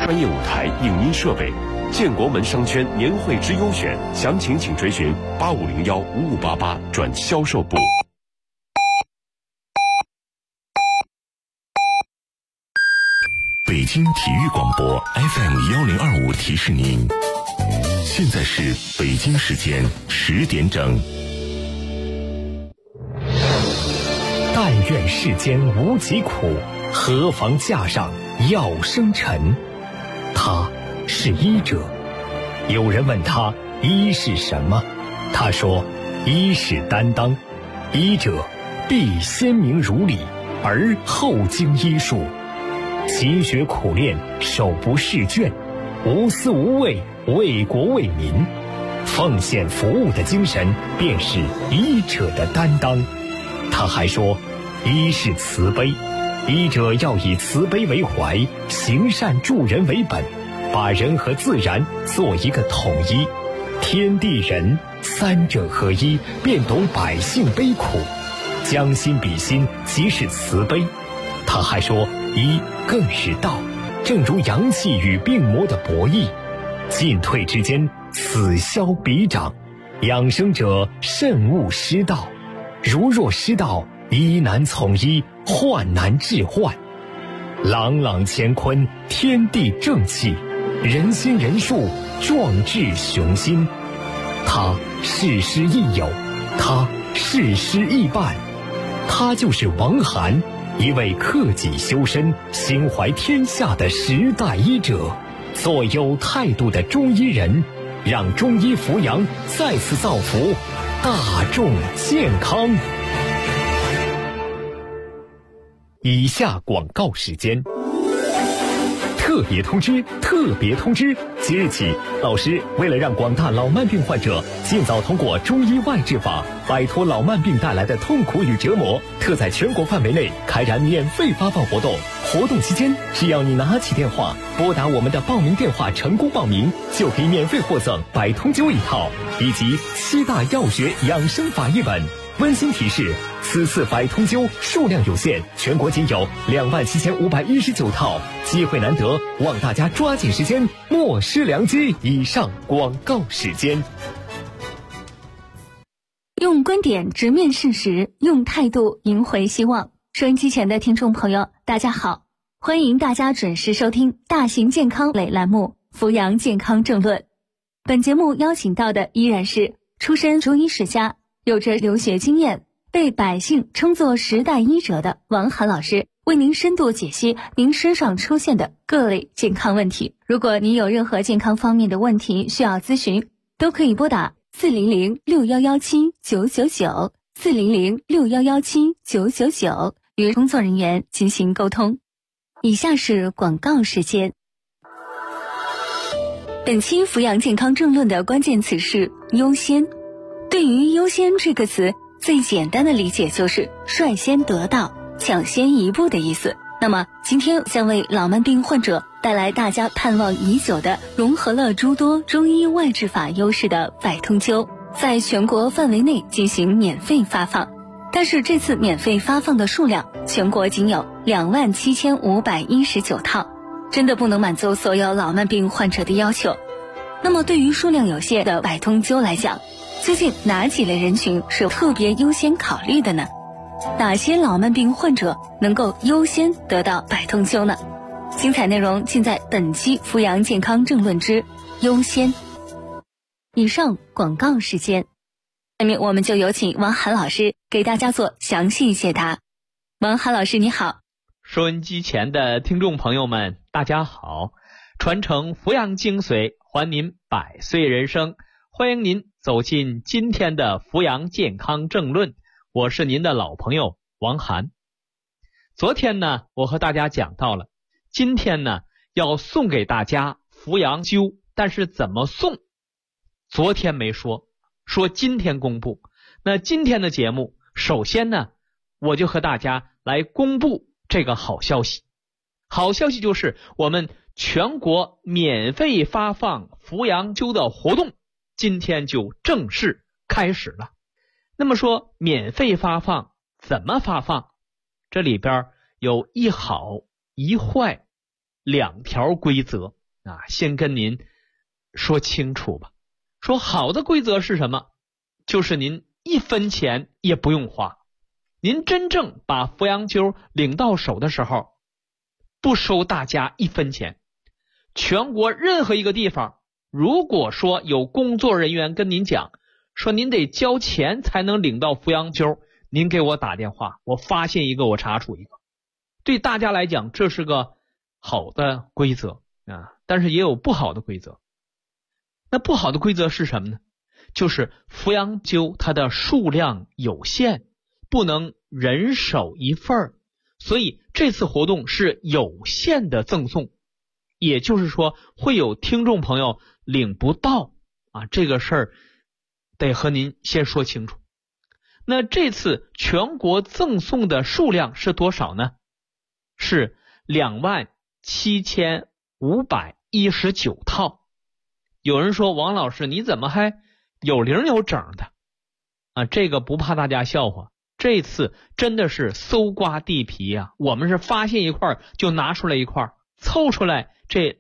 专业舞台、影音设备。建国门商圈年会之优选，详情请追询8501-5588转销售部。 北京体育广播 FM1025提示您，现在是北京时间10点整。 但愿世间无疾苦，何妨架上药生尘。他是医者。有人问他医是什么，他说医是担当，医者必先明如理，而后经医术，勤学苦练，手不释卷，无私无畏，为国为民，奉献服务的精神便是医者的担当。他还说医是慈悲，医者要以慈悲为怀，行善助人为本，把人和自然做一个统一，天地人三者合一，便懂百姓悲苦，将心比心，即是慈悲。他还说医更是道，正如阳气与病魔的博弈，进退之间，此消彼长，养生者慎勿失道，如若失道，医难从医，患难治患。朗朗乾坤，天地正气，人心人术，壮志雄心。他事师亦友，他事师亦伴，他就是王涵，一位克己修身、心怀天下的时代医者，做有态度的中医人，让中医扶阳再次造福大众健康。以下广告时间。特别通知！特别通知！即日起，老师为了让广大老慢病患者尽早通过中医外治法，摆脱老慢病带来的痛苦与折磨，特在全国范围内开展免费发放活动。活动期间，只要你拿起电话，拨打我们的报名电话成功报名，就可以免费获赠百通灸一套，以及7大药学养生法一本。温馨提示：此次百通灸数量有限，全国仅有27519套，机会难得，望大家抓紧时间，莫失良机。以上广告时间。 用观点直面事实，用态度赢回希望。收音机前的听众朋友，大家好，欢迎大家准时收听大型健康类栏目《扶阳健康政论》。本节目邀请到的依然是出身中医世家，有着留学经验，被百姓称作时代医者的王涵老师，为您深度解析您身上出现的各类健康问题。如果您有任何健康方面的问题需要咨询，都可以拨打400-6117-999 400-6117-999与工作人员进行沟通。以下是广告时间。本期扶阳健康政论的关键词是优先。对于优先这个词，最简单的理解就是率先得到、抢先一步的意思。那么今天将为老慢病患者带来大家盼望已久的融合了诸多中医外治法优势的百通灸，在全国范围内进行免费发放。但是这次免费发放的数量全国仅有27519套，真的不能满足所有老慢病患者的要求。那么对于数量有限的百通灸来讲，究竟哪几类人群是特别优先考虑的呢？哪些老慢病患者能够优先得到百通灸呢？精彩内容尽在本期扶阳健康政论之优先。以上广告时间，下面我们就有请王涵老师给大家做详细解答。王涵老师你好。 收音机前的听众朋友们大家好，传承扶阳精髓，还您百岁人生，欢迎您走进今天的扶阳健康政论，我是您的老朋友王涵。昨天呢，我和大家讲到了，今天呢要送给大家扶阳灸，但是怎么送？昨天没说，说今天公布。那今天的节目，首先呢，我就和大家来公布这个好消息。好消息就是我们全国免费发放扶阳灸的活动今天就正式开始了。那么说免费发放怎么发放？这里边有一好一坏两条规则。 先跟您说清楚吧。说好的规则是什么？就是您1分钱也不用花，您真正把扶阳灸领到手的时候，不收大家1分钱。全国任何一个地方，如果说有工作人员跟您讲说您得交钱才能领到扶阳灸，您给我打电话，我发现一个我查处一个。对大家来讲这是个好的规则但是也有不好的规则。那不好的规则是什么呢？就是扶阳灸它的数量有限，不能人手一份，所以这次活动是有限的赠送，也就是说会有听众朋友领不到这个事儿得和您先说清楚。那这次全国赠送的数量是多少呢？是27519套。有人说王老师你怎么还有零有整的这个不怕大家笑话，这次真的是搜刮地皮我们是发现一块就拿出来一块，凑出来这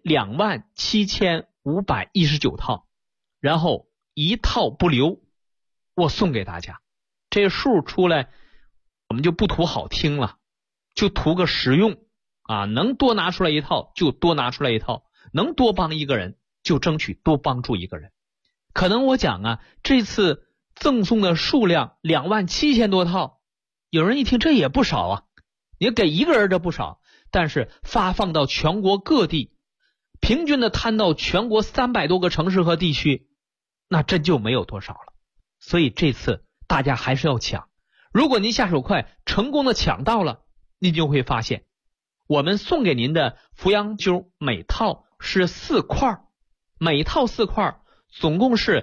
27519套，然后一套不留，我送给大家。这数出来我们就不图好听了，就图个实用能多拿出来一套就多拿出来一套，能多帮一个人就争取多帮助一个人。可能我讲这次赠送的数量27000多套，有人一听这也不少你给一个人这不少，但是发放到全国各地，平均的摊到全国300多个城市和地区，那真就没有多少了。所以这次大家还是要抢，如果您下手快，成功的抢到了，您就会发现我们送给您的扶阳灸每套是4块，每套4块总共是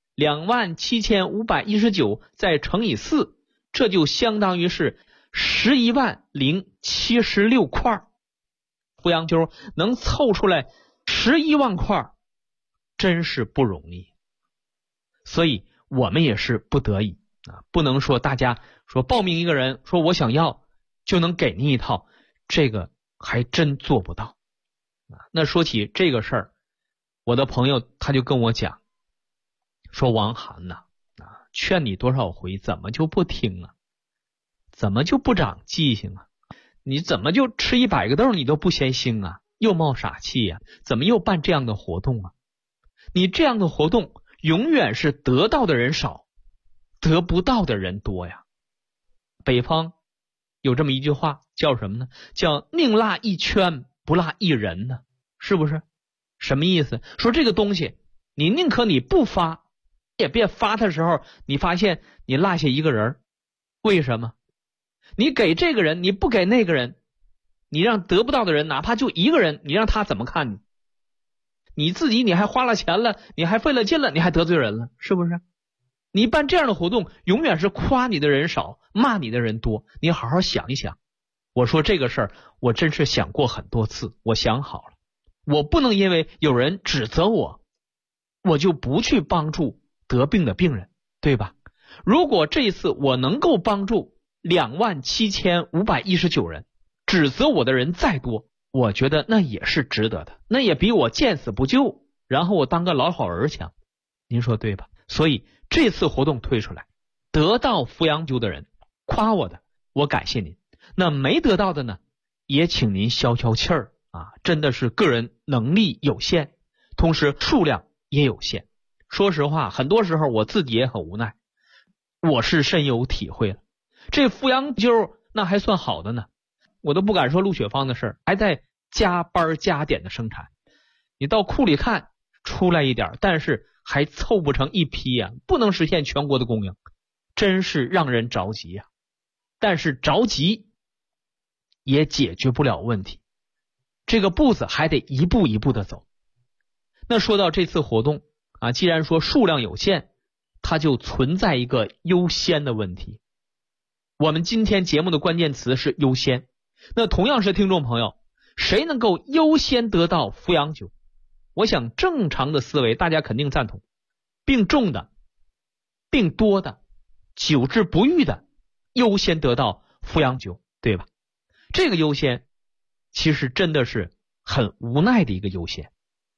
27519再乘以4，这就相当于是110076块。扶阳灸能凑出来11万块，真是不容易。所以我们也是不得已不能说大家说报名一个人说我想要就能给您一套，这个还真做不到那说起这个事儿，我的朋友他就跟我讲说王涵劝你多少回怎么就不听怎么就不长记性你怎么就吃100个豆你都不嫌腥又冒傻气怎么又办这样的活动你这样的活动永远是得到的人少，得不到的人多呀。北方有这么一句话叫什么呢？叫宁落一圈不落一人呢，是不是？什么意思？说这个东西你宁可你不发，也别发的时候你发现你落下一个人。为什么？你给这个人你不给那个人，你让得不到的人哪怕就一个人，你让他怎么看你？你自己你还花了钱了，你还费了劲了，你还得罪人了，是不是？你办这样的活动永远是夸你的人少，骂你的人多，你好好想一想。我说这个事儿我真是想过很多次，我想好了，我不能因为有人指责我就不去帮助得病的病人，对吧？如果这一次我能够帮助27519人，指责我的人再多，我觉得那也是值得的，那也比我见死不救然后我当个老好人强，您说对吧？所以这次活动推出来，得到扶阳灸的人夸我的，我感谢您，那没得到的呢，也请您消消气儿真的是个人能力有限，同时数量也有限。说实话，很多时候我自己也很无奈，我是深有体会了。这扶阳灸那还算好的呢，我都不敢说陆雪芳的事儿，还在加班加点的生产。你到库里看出来一点，但是还凑不成一批不能实现全国的供应，真是让人着急但是着急也解决不了问题，这个步子还得一步一步的走。那说到这次活动既然说数量有限，它就存在一个优先的问题。我们今天节目的关键词是优先，那同样是听众朋友，谁能够优先得到扶阳灸？我想正常的思维大家肯定赞同，病重的、病多的、久治不愈的优先得到扶阳灸，对吧？这个优先其实真的是很无奈的一个优先。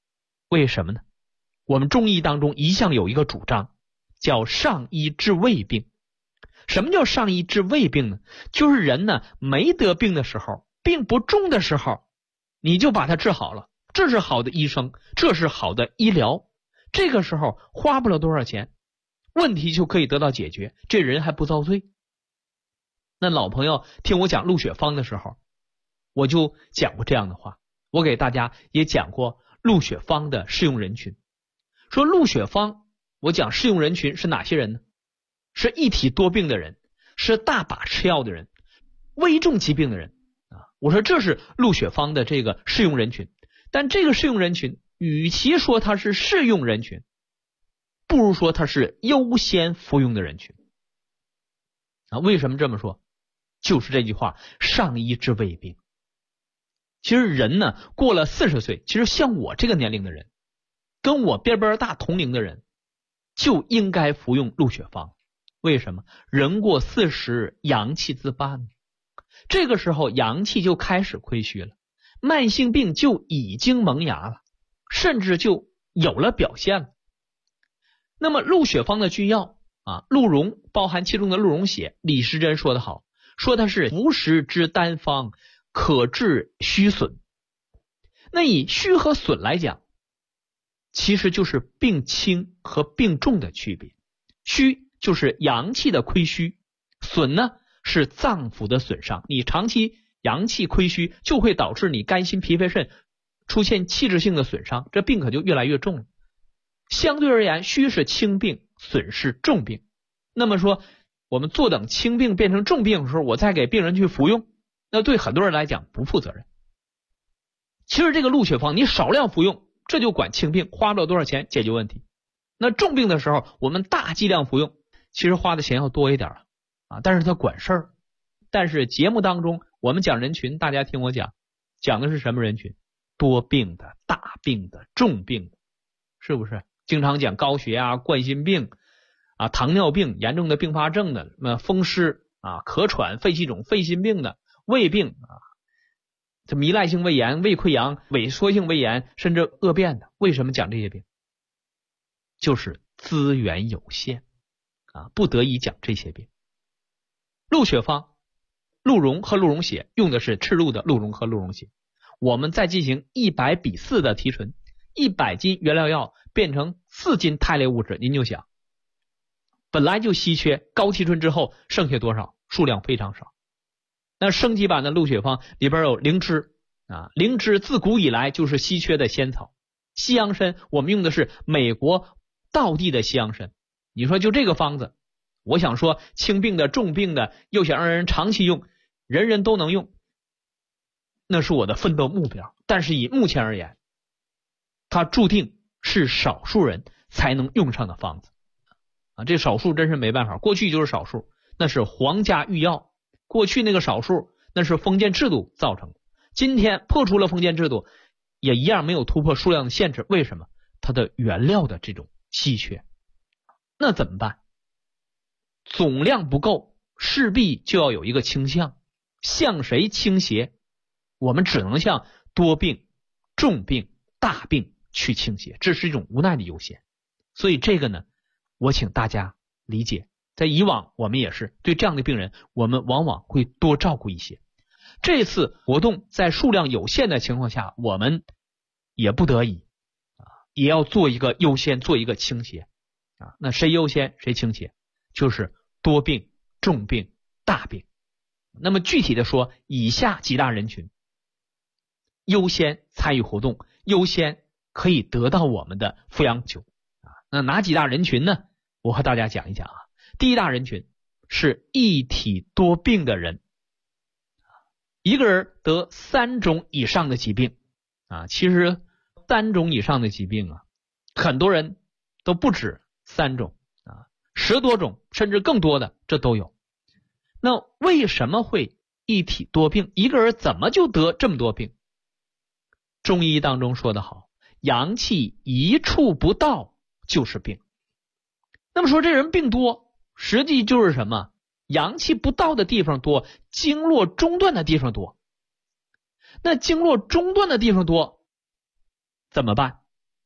为什么呢？我们中医当中一向有一个主张，叫上医治未病。什么叫上医治未病呢？就是人呢没得病的时候，病不重的时候，你就把它治好了，这是好的医生，这是好的医疗。这个时候花不了多少钱，问题就可以得到解决，这人还不遭罪。那老朋友听我讲陆雪芳的时候，我就讲过这样的话，我给大家也讲过陆雪芳的适用人群。说陆雪芳，我讲适用人群是哪些人呢？是一体多病的人，是大把吃药的人，危重疾病的人啊。我说这是陆雪芳的这个适用人群。但这个适用人群与其说它是适用人群，不如说它是优先服用的人群啊。为什么这么说？就是这句话，上医治未病。其实人呢过了40岁，其实像我这个年龄的人，跟我边边大同龄的人，就应该服用陆雪芳。为什么？人过40，阳气自半，这个时候阳气就开始亏虚了，慢性病就已经萌芽了，甚至就有了表现了。那么陆雪芳的君药啊，鹿茸包含其中的鹿茸血，李时珍说得好，说它是服食之单方，可治虚损。那以虚和损来讲，其实就是病轻和病重的区别。虚就是阳气的亏虚，损呢是脏腑的损伤。你长期阳气亏虚，就会导致你肝心脾肺肾出现器质性的损伤，这病可就越来越重了。相对而言，虚是轻病，损是重病。那么说我们坐等轻病变成重病的时候，我再给病人去服用，那对很多人来讲不负责任。其实这个陆雪芳你少量服用，这就管轻病，花不了多少钱解决问题。那重病的时候我们大剂量服用，其实花的钱要多一点啊，但是它管事儿。但是节目当中我们讲人群，大家听我讲的是什么人群？多病的、大病的、重病的，是不是？经常讲高血压、冠心病啊、糖尿病严重的并发症的，风湿啊、咳喘、肺气肿、肺心病的、胃病啊，这糜烂性胃炎、胃溃疡、萎缩性胃炎，甚至恶变的。为什么讲这些病？就是资源有限啊，不得已讲这些病。陆雪芳、鹿茸和鹿茸血用的是赤露的鹿茸和鹿茸血，我们再进行100比4的提纯，100斤原料药变成4斤肽类物质，您就想，本来就稀缺，高提纯之后剩下多少？数量非常少。那升级版的陆雪芳里边有灵芝啊，灵芝自古以来就是稀缺的仙草。西洋参我们用的是美国道地的西洋参。你说就这个方子，我想说轻病的、重病的，又想让人长期用，人人都能用，那是我的奋斗目标。但是以目前而言，它注定是少数人才能用上的方子啊，这少数真是没办法，过去就是少数，那是皇家御药，过去那个少数那是封建制度造成的，今天破除了封建制度，也一样没有突破数量的限制。为什么？它的原料的这种稀缺。那怎么办？总量不够，势必就要有一个倾向，向谁倾斜？我们只能向多病、重病、大病去倾斜，这是一种无奈的优先。所以这个呢，我请大家理解，在以往我们也是对这样的病人，我们往往会多照顾一些。这次活动在数量有限的情况下，我们也不得已也要做一个优先，做一个倾斜啊。那谁优先谁倾斜？就是多病、重病、大病。那么具体的说，以下几大人群优先参与活动，优先可以得到我们的扶阳灸啊。那哪几大人群呢？我和大家讲一讲啊。第一大人群是一体多病的人，一个人得3种以上的疾病啊。其实3种以上的疾病啊，很多人都不止3种啊，10多种甚至更多的这都有。那为什么会一体多病？一个人怎么就得这么多病？中医当中说得好，阳气一处不到就是病。那么说这人病多，实际就是什么？阳气不到的地方多，经络中断的地方多。那经络中断的地方多怎么办？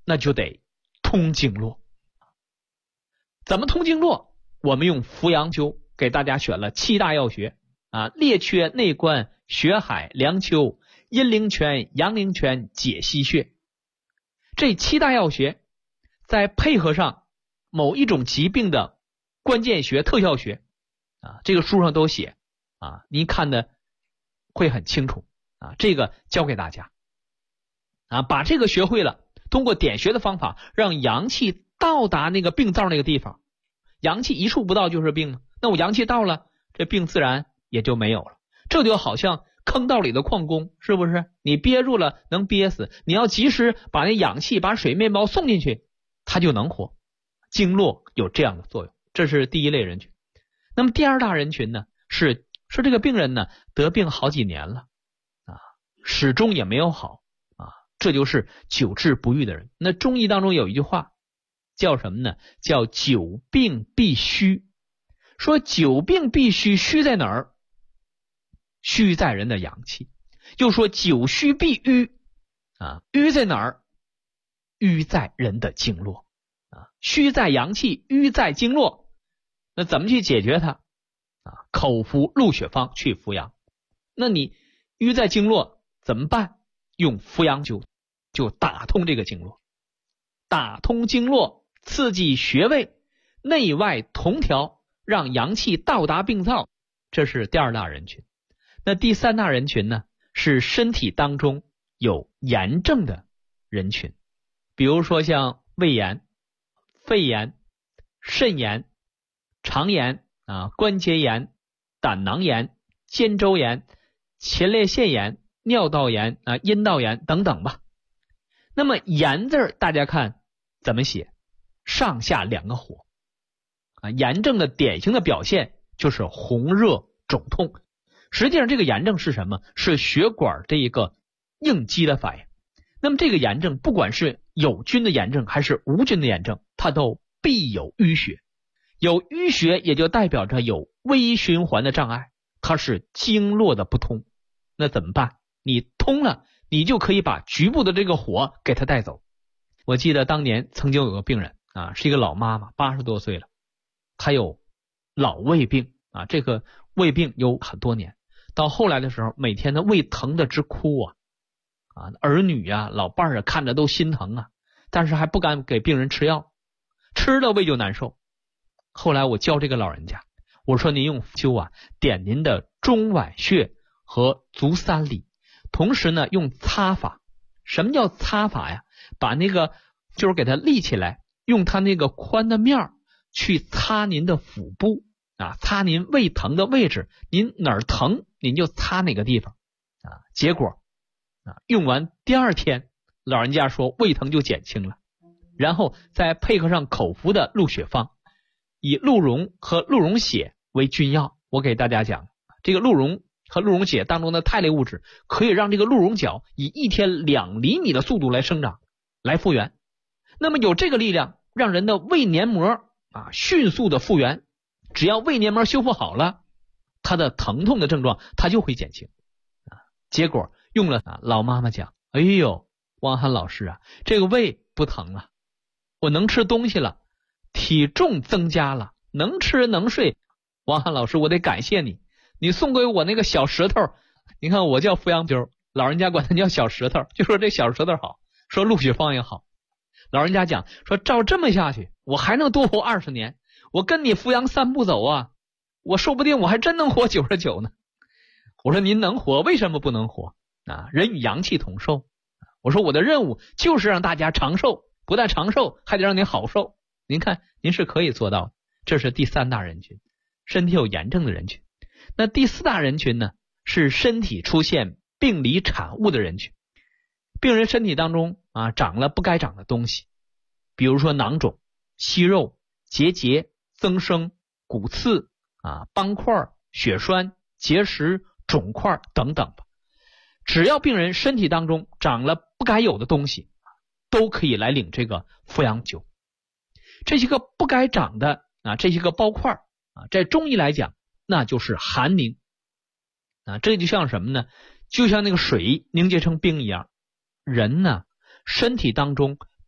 那就得通经络。怎么通经络？我们用扶阳灸给大家选了7大要穴啊，列缺、内关、血海、梁丘、阴陵泉、阳陵泉、解析穴。这7大要穴再配合上某一种疾病的关键穴、特效穴啊，这个书上都写啊，您看的会很清楚啊，这个教给大家啊，把这个学会了，通过点穴的方法让阳气到达那个病灶那个地方。阳气一处不到就是病嘛，那我阳气到了，这病自然也就没有了。这就好像坑道里的矿工，是不是？你憋住了能憋死，你要及时把那氧气把水面包送进去，它就能活。经络有这样的作用，这是第一类人群。那么第2大人群呢，是说这个病人呢得病好几年了啊，始终也没有好啊，这就是久治不愈的人。那中医当中有一句话叫什么呢？叫久病必虚。说久病必虚，虚在哪儿？虚在人的阳气。又说久虚必瘀啊，瘀在哪儿？瘀在人的经络啊，虚在阳气，瘀在经络。那怎么去解决它啊？口服鹿血方去扶阳。那你瘀在经络怎么办？用扶阳灸就打通这个经络，打通经络，刺激穴位，内外同调，让阳气到达病灶。这是第2大人群。那第3大人群呢，是身体当中有炎症的人群，比如说像胃炎、肺炎、肾炎、肠炎啊、关节炎、胆囊炎、肩周炎、前列腺炎、尿道炎啊、阴道炎等等吧。那么炎字大家看怎么写？上下2个火啊，炎症的典型的表现就是红热肿痛。实际上这个炎症是什么？是血管这一个应激的反应。那么这个炎症不管是有菌的炎症还是无菌的炎症，它都必有淤血。有淤血也就代表着有微循环的障碍，它是经络的不通。那怎么办？你通了，你就可以把局部的这个火给它带走。我记得当年曾经有个病人啊，是一个老妈妈，80多岁了，她有老胃病啊，这个胃病有很多年，到后来的时候每天的胃疼的直哭啊，儿女啊老伴啊看着都心疼啊，但是还不敢给病人吃药，吃了胃就难受。后来我教这个老人家，我说您用灸啊，点您的中脘穴和足三里，同时呢用擦法。什么叫擦法呀？把那个就是给它立起来，用它那个宽的面去擦您的腹部啊，擦您胃疼的位置，您哪儿疼您就擦哪个地方啊。结果啊，用完第2天，老人家说胃疼就减轻了。然后再配合上口服的鹿血方，以鹿茸和鹿茸血为君药。我给大家讲，这个鹿茸和鹿茸血当中的肽类物质可以让这个鹿茸角以1天2厘米的速度来生长，来复原。那么有这个力量，让人的胃黏膜啊迅速的复原。只要胃黏膜修复好了，它的疼痛的症状它就会减轻啊。结果用了啊，老妈妈讲，哎呦，汪涵老师啊，这个胃不疼了，我能吃东西了，体重增加了，能吃能睡。汪涵老师，我得感谢你，你送给我那个小石头，你看我叫扶阳灸，老人家管它叫小石头，就说这小石头好，说鹿血方也好。老人家讲说，照这么下去，我还能多活20年。我跟你扶阳3步走啊，我说不定我还真能活99呢。我说您能活，为什么不能活啊？人与阳气同寿。我说我的任务就是让大家长寿，不但长寿，还得让您好受。您看您是可以做到的。这是第3大人群，身体有炎症的人群。那第4大人群呢，是身体出现病理产物的人群。病人身体当中啊长了不该长的东西，比如说囊肿、息肉、结节、增生、骨刺啊、斑块、血栓、结石、肿块等等吧。只要病人身体当中长了不该有的东西，都可以来领这个扶阳灸。这些个不该长的啊，这些个包块啊，在中医来讲，那就是寒凝啊。这就像什么呢？就像那个水凝结成冰一样。人呢，身体当中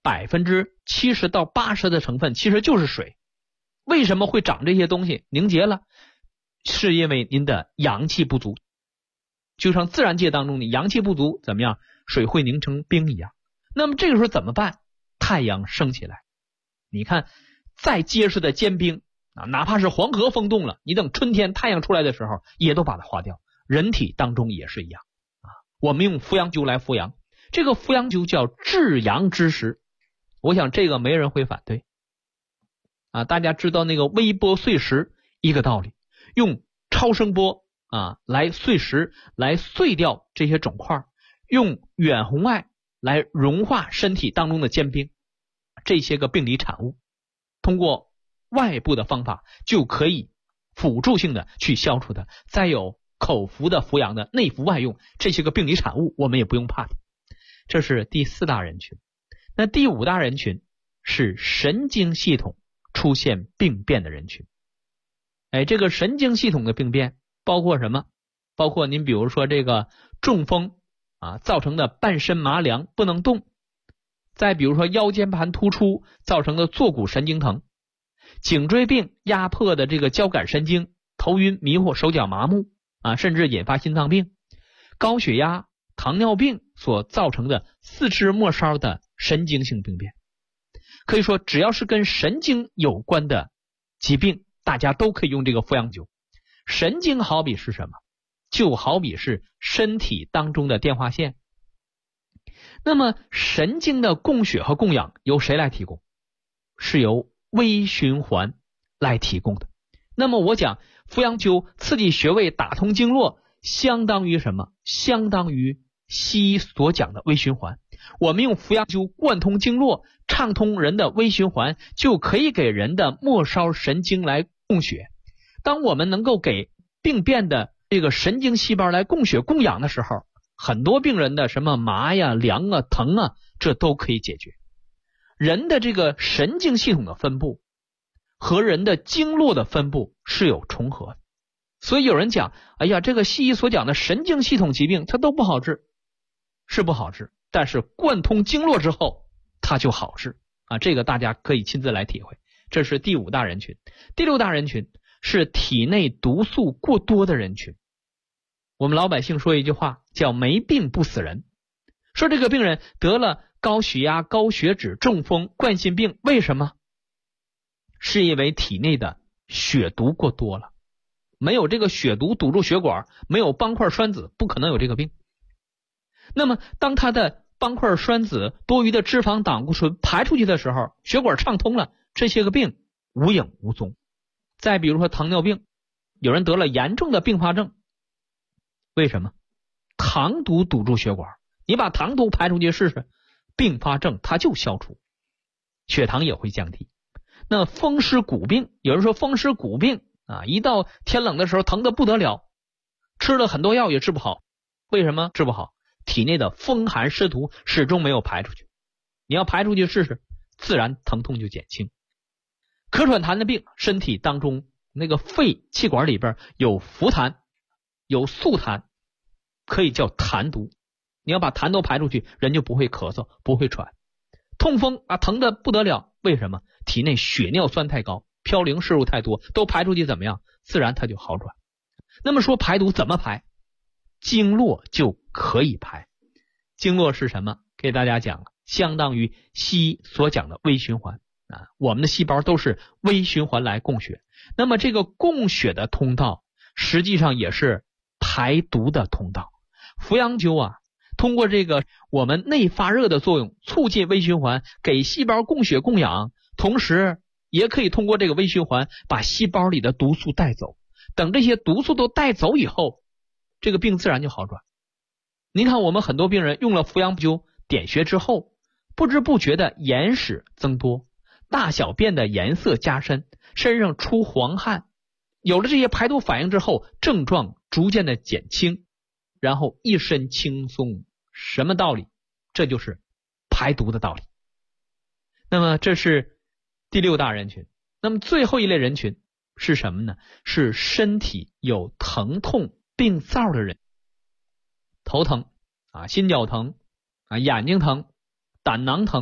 70%到80%的成分其实就是水。为什么会长这些东西凝结了？是因为您的阳气不足。就像自然界当中你阳气不足怎么样，水会凝成冰一样。那么这个时候怎么办？太阳升起来，你看再结实的坚冰哪怕是黄河封冻了，你等春天太阳出来的时候也都把它化掉。人体当中也是一样我们用扶阳灸来扶阳，这个扶阳灸叫至阳之时，我想这个没人会反对大家知道那个微波碎石一个道理，用超声波来碎石，来碎掉这些肿块，用远红外来融化身体当中的坚冰，这些个病理产物通过外部的方法就可以辅助性的去消除它。再有口服的扶阳的，内服外用，这些个病理产物我们也不用怕它。这是第4大人群。那第5大人群是神经系统出现病变的人群。这个神经系统的病变包括什么？包括您比如说这个中风造成的半身麻凉不能动，再比如说腰间盘突出造成的坐骨神经疼，颈椎病压迫的这个交感神经，头晕迷糊手脚麻木甚至引发心脏病，高血压糖尿病所造成的四肢末梢的神经性病变。可以说只要是跟神经有关的疾病，大家都可以用这个扶阳灸。神经好比是什么？就好比是身体当中的电话线。那么神经的供血和供氧由谁来提供？是由微循环来提供的。那么我讲扶阳灸刺激穴位打通经络，相当于什么？相当于西医所讲的微循环。我们用扶阳灸贯通经络，畅通人的微循环，就可以给人的末梢神经来供血。当我们能够给病变的这个神经细胞来供血供氧的时候，很多病人的什么麻呀、凉啊、疼啊，这都可以解决。人的这个神经系统的分布和人的经络的分布是有重合的。所以有人讲，哎呀，这个西医所讲的神经系统疾病它都不好治，是不好治，但是贯通经络之后它就好治这个大家可以亲自来体会。这是第5大人群。第6大人群是体内毒素过多的人群。我们老百姓说一句话叫没病不死人，说这个病人得了高血压、高血脂、中风、冠心病，为什么？是因为体内的血毒过多了。没有这个血毒堵住血管，没有斑块栓子，不可能有这个病。那么当他的斑块栓子、多余的脂肪、胆固醇排出去的时候，血管畅通了，这些个病无影无踪。再比如说糖尿病，有人得了严重的并发症，为什么？糖毒堵住血管，你把糖毒排出去试试，并发症它就消除，血糖也会降低。那风湿骨病，有人说风湿骨病一到天冷的时候疼得不得了，吃了很多药也治不好。为什么治不好？体内的风寒湿毒始终没有排出去，你要排出去试试，自然疼痛就减轻。咳喘痰的病，身体当中那个肺气管里边有浮痰，有素痰，可以叫痰毒，你要把痰都排出去，人就不会咳嗽，不会喘。痛风疼得不得了，为什么？体内血尿酸太高，嘌呤摄入太多，都排出去怎么样？自然它就好转。那么说排毒怎么排？经络就可以排。经络是什么？给大家讲了，相当于西医所讲的微循环我们的细胞都是微循环来供血。那么这个供血的通道实际上也是排毒的通道。扶阳灸通过这个我们内发热的作用，促进微循环，给细胞供血供氧，同时也可以通过这个微循环把细胞里的毒素带走。等这些毒素都带走以后，这个病自然就好转。您看我们很多病人用了扶阳灸点穴之后，不知不觉的眼屎增多，大小便的颜色加深，身上出黄汗，有了这些排毒反应之后，症状逐渐的减轻，然后一身轻松。什么道理？这就是排毒的道理。那么这是第6大人群。那么最后一类人群是什么呢？是身体有疼痛病灶的人，头疼心绞疼眼睛疼、胆囊疼、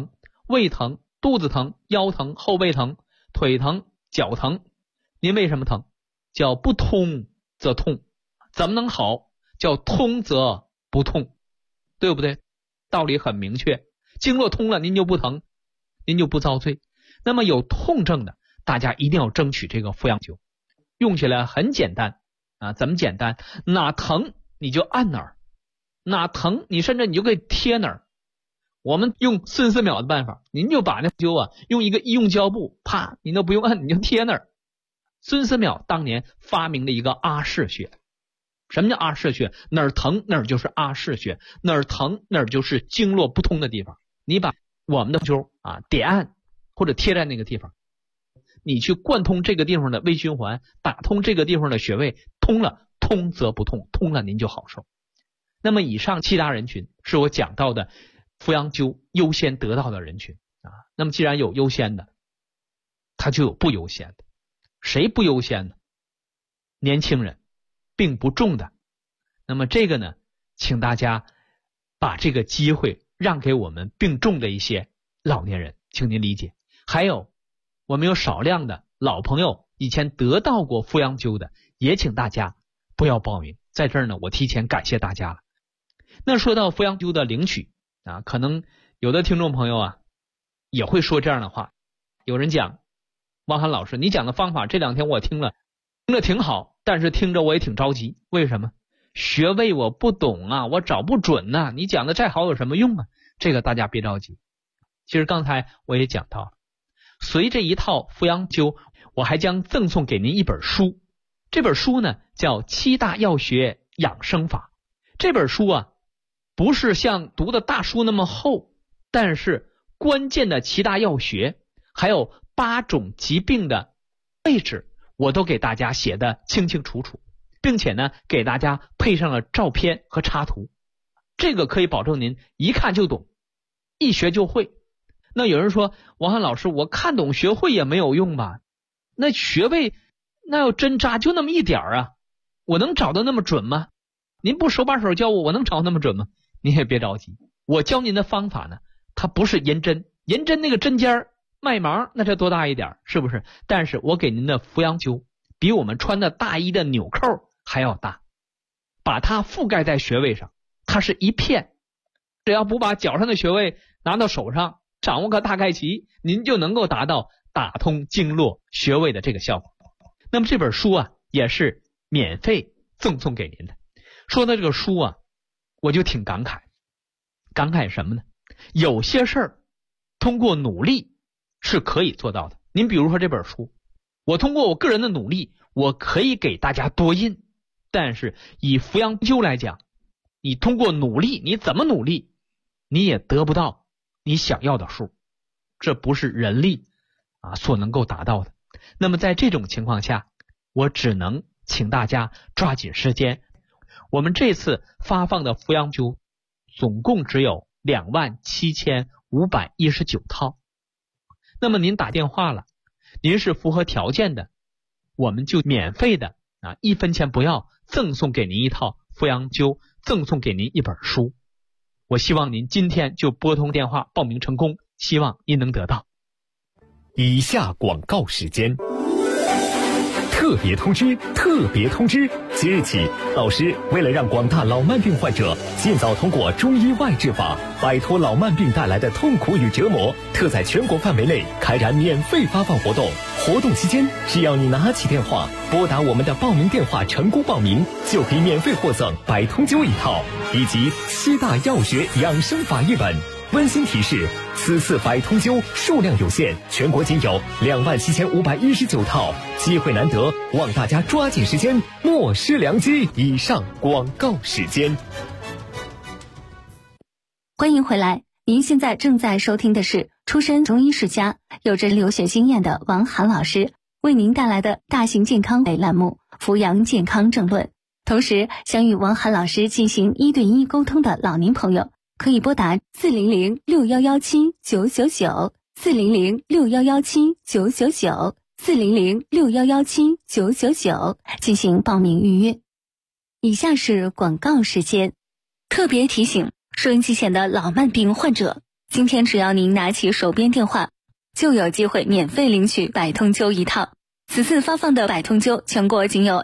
胃疼、肚子疼、腰疼、后背疼、腿疼、脚疼，您为什么疼？叫不通则痛。怎么能好？叫通则不痛，对不对？道理很明确，经络通了，您就不疼，您就不遭罪。那么有痛症的，大家一定要争取这个扶阳灸，用起来很简单啊。怎么简单？哪疼你就按哪儿，哪疼你甚至你就可以贴哪儿。我们用孙思邈的办法，您就把那灸啊用一个医用胶布，啪，你都不用按，你就贴那儿。孙思邈当年发明了一个阿是穴。什么叫阿是穴？哪儿疼哪儿就是阿是穴，哪儿疼哪儿就是经络不通的地方。你把我们的灸啊点按或者贴在那个地方，你去贯通这个地方的微循环，打通这个地方的穴位，通了，通则不痛，通了您就好受。那么以上7大人群是我讲到的扶阳灸优先得到的人群啊。那么既然有优先的，它就有不优先的。谁不优先呢？年轻人，病不重的。那么这个呢，请大家把这个机会让给我们病重的一些老年人，请您理解。还有我们有少量的老朋友以前得到过扶阳灸的，也请大家不要报名。在这儿呢，我提前感谢大家了。那说到扶阳灸的领取啊，可能有的听众朋友啊也会说这样的话。有人讲，王涵老师，你讲的方法这2天我听了挺好，但是听着我也挺着急。为什么？穴位我不懂啊，我找不准啊，你讲的再好有什么用啊？这个大家别着急。其实刚才我也讲到了，随这一套扶阳灸，我还将赠送给您一本书。这本书呢叫《7大药学养生法》。这本书啊不是像读的大书那么厚，但是关键的7大药学还有8种疾病的位置我都给大家写的清清楚楚，并且呢给大家配上了照片和插图。这个可以保证您一看就懂，一学就会。那有人说，王涵老师，我看懂学会也没有用吧？那穴位那要针扎就那么一点啊，我能找到那么准吗？您不手把手教我，我能找那么准吗？您也别着急，我教您的方法呢，它不是银针，银针那个针尖麦芒那才多大一点，是不是？但是我给您的扶阳灸比我们穿的大衣的纽扣还要大，把它覆盖在穴位上，它是一片，只要不把脚上的穴位拿到手上，掌握个大概齐，您就能够达到打通经络穴位的这个效果。那么这本书啊也是免费赠送给您的。说到这个书啊，我就挺感慨什么呢？有些事儿通过努力是可以做到的。您比如说这本书，我通过我个人的努力，我可以给大家多印，但是以扶阳灸来讲，你通过努力，你怎么努力你也得不到你想要的数，这不是人力啊所能够达到的。那么在这种情况下，我只能请大家抓紧时间。我们这次发放的扶阳灸总共只有27519套。那么您打电话了，您是符合条件的，我们就免费的啊，1分钱不要，赠送给您一套扶阳灸，赠送给您一本书。我希望您今天就拨通电话报名成功，希望您能得到。 以下广告时间。特别通知！即日起，老师为了让广大老慢病患者尽早通过中医外治法，摆脱老慢病带来的痛苦与折磨，特在全国范围内开展免费发放活动。活动期间，只要你拿起电话，拨打我们的报名电话成功报名，就可以免费获赠百通灸1套，以及7大药学养生法1本。温馨提示：此次百通灸数量有限，全国仅有27519套，机会难得，望大家抓紧时间，莫失良机。以上广告时间。 欢迎回来，您现在正在收听的是出身中医世家、有着留学经验的王涵老师为您带来的大型健康类栏目《扶阳健康正论》。同时，想与王涵老师进行1对1沟通的老年朋友，可以拨打4006117999400 4006117999400 40061179999进行报名预约。以下是广告时间。特别提醒收音机前的老慢病患者， 今天只要您拿起手边电话，就有机会免费领取百通灸1套。此次发放的百通灸全国仅有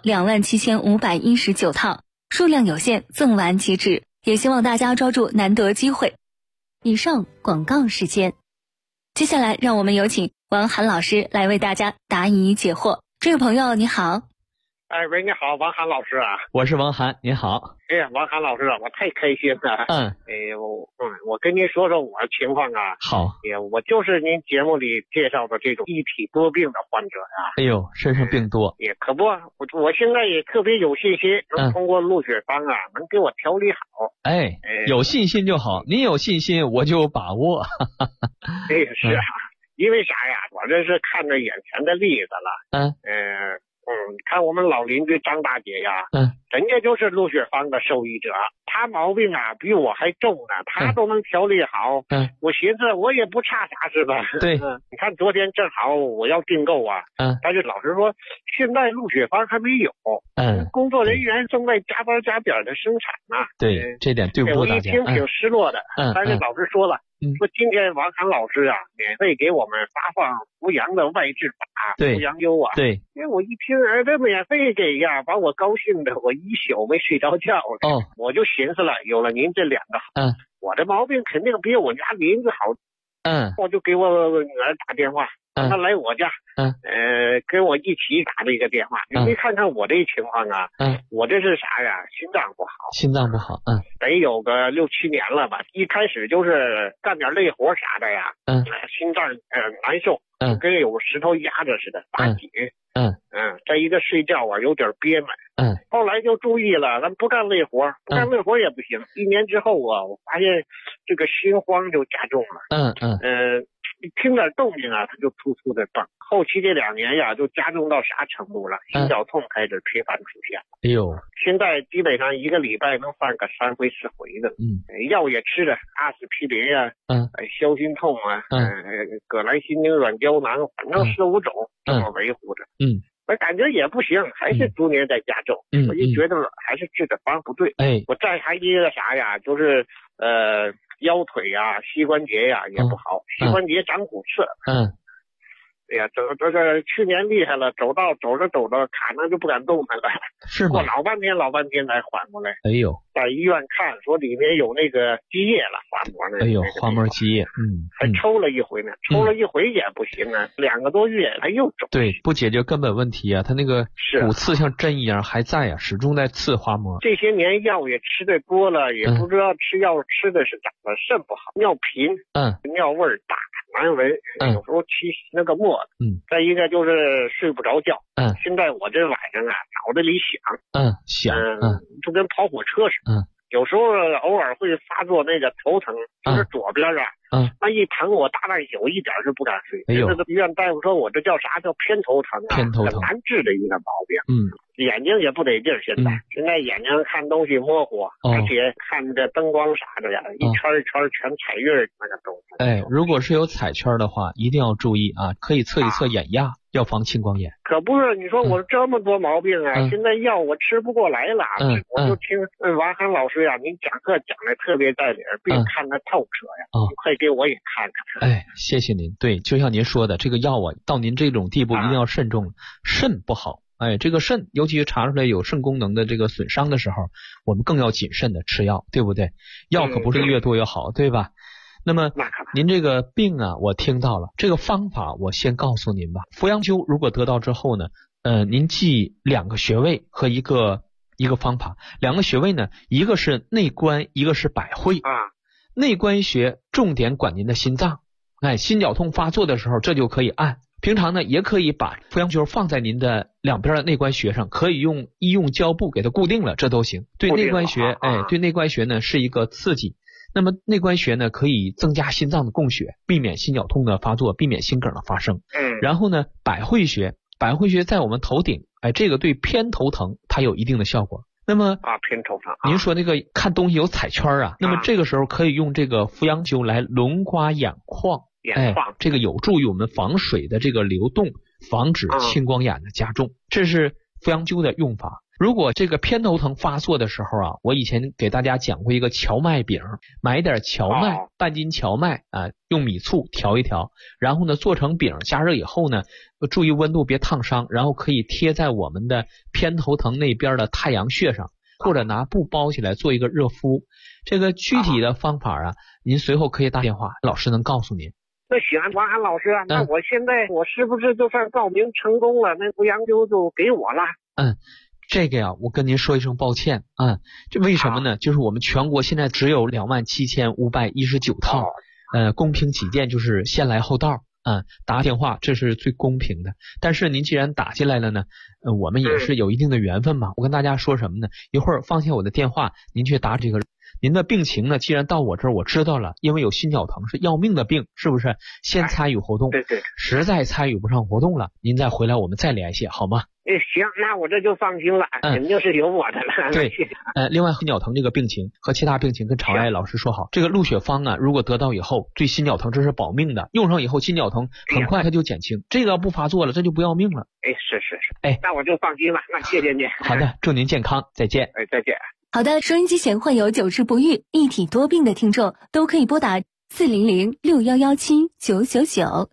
27519套，数量有限，赠完即止，也希望大家抓住难得机会。以上广告时间，接下来让我们有请王涵老师来为大家答疑解惑。这位朋友你好。 喂，你好，王涵老师啊。 我是王涵，您好。 哎呀，王涵老师啊，我太开心了。我跟您说说我的情况啊。 好。 我就是您节目里介绍的这种一体多病的患者啊。 哎呦，身上病多。 也可不，我现在也特别有信心，能通过鹿血方啊，能给我调理好。 有信心就好，您有信心，我就有把握。 是啊，因为啥呀？我这是看着眼前的例子了。看我们老邻居张大姐呀，人家就是鹿血方的受益者，她毛病啊比我还重呢，她都能调理好。我寻思我也不差啥是吧？ 对， 你看昨天正好我要订购啊，但是老师说现在鹿血方还没有，工作人员正在加班加点的生产呢。 对，这点对不住大家。 我一听挺失落的，但是老师说了。说今天王涵老师啊，免费给我们发放扶阳的外治法，扶阳灸啊。对，因为我一听这免费给呀，把我高兴的，我一宿没睡着觉。我就寻思了，有了您这2个好，我的毛病肯定比我家邻居好。我就给我女儿打电话，让她来我家，跟我一起打了一个电话。你看看我这情况啊，我这是啥呀？心脏不好，得有个6、7年了吧。一开始就是干点累活啥的呀，心脏难受，跟有石头压着似的，发紧。再一个睡觉啊有点憋闷。后来就注意了，咱不干累活，也不行。1年之后啊，我发现这个心慌就加重了。听点动静啊，他就突突的蹦。后期这2年呀，就加重到啥程度了？心绞痛开始频繁出现。哎呦，现在基本上1个礼拜能犯个3回4回的。药也吃着，阿司匹林呀，消心痛啊，葛兰心宁软胶囊，反正4、5种这么维护着。我感觉也不行，还是逐年在加重。我就觉得还是治的方不对。我再还一个啥呀，就是腰腿呀、膝关节呀也不好，膝关节长骨刺。哎呀，这去年厉害了，走着卡那就不敢动弹了，是过老半天才缓过来。哎呦，在医院看说里面有那个积液了，滑膜那个。哎呦，滑膜积液，还抽了一回呢，抽了一回也不行啊，2个多月他又肿。对，不解决根本问题啊，他那个骨刺像针一样还在啊，始终在刺滑膜。这些年药也吃的多了，也不知道吃药吃的是咋的，肾不好，尿频，尿味大。难闻，有时候起那个沫子，再一个就是睡不着觉，现在我这晚上啊脑袋里响，就跟跑火车似的，有时候偶尔会发作那个头疼，就是左边啊，那一疼我大半宿一点是不敢睡。这个医院大夫说我这叫啥？叫偏头疼啊，很难治的一个毛病。眼睛也不得劲儿，现在眼睛看东西模糊，而且看这灯光啥的呀，一圈一圈全彩晕那个东西。如果是有彩圈的话，一定要注意啊，可以测一测眼压，要防青光眼。可不是，你说我这么多毛病啊，现在药我吃不过来了。我就听王涵老师呀，您讲课讲的特别在理，并看得透彻呀，你快给我也看看。谢谢您。对，就像您说的，这个药啊，到您这种地步一定要慎重，肾不好。这个肾，尤其是查出来有肾功能的这个损伤的时候，我们更要谨慎的吃药，对不对？药可不是越多越好，对吧？那么您这个病啊，我听到了，这个方法我先告诉您吧。扶阳灸如果得到之后呢，您记2个穴位和一个方法。2个穴位呢，一个是内关，一个是百会。内关穴重点管您的心脏，心绞痛发作的时候，这就可以按。平常呢，也可以把扶阳灸放在您的2边的内关穴上，可以用医用胶布给它固定了，这都行。对内关穴，对内关穴呢是一个刺激。那么内关穴呢，可以增加心脏的供血，避免心绞痛的发作，避免心梗的发生。然后呢，百会穴在我们头顶，这个对偏头疼它有一定的效果。那么偏头疼，您说那个看东西有彩圈啊，那么这个时候可以用这个扶阳灸来轮刮眼眶。这个有助于我们防水的这个流动，防止青光眼的加重，这是扶阳灸的用法。 如果这个偏头疼发作的时候啊，我以前给大家讲过一个荞麦饼，买一点荞麦，半斤荞麦啊，用米醋调一调，然后呢做成饼，加热以后呢，注意温度别烫伤，然后可以贴在我们的偏头疼那边的太阳穴上，或者拿布包起来做一个热敷。这个具体的方法啊，您随后可以打电话，老师能告诉您。 那行，王涵老师，那我现在我是不是就算报名成功了，那扶阳灸就给我了？ 这个呀，我跟您说一声抱歉这为什么呢？就是我们全国现在只有27519套，公平起见就是先来后到，打电话这是最公平的。但是您既然打进来了呢，我们也是有一定的缘分嘛。我跟大家说什么呢？一会儿放下我的电话，您去打这个。您的病情呢，既然到我这儿我知道了，因为有心绞疼是要命的病，是不是？先参与活动， 对， 实在参与不上活动了，您再回来我们再联系，好吗？ 行，那我这就放心了，肯定是有我的了。 对，另外心绞疼这个病情和其他病情跟常爱老师说好，这个鹿血方啊，如果得到以后对心绞疼这是保命的，用上以后心绞疼很快它就减轻，这个不发作了这就不要命了。 是，那我就放心了，那谢谢您。 好的，祝您健康，再见。 再见。 好的，收音机前患有久治不愈、一体多病的听众都可以拨打400-6117-999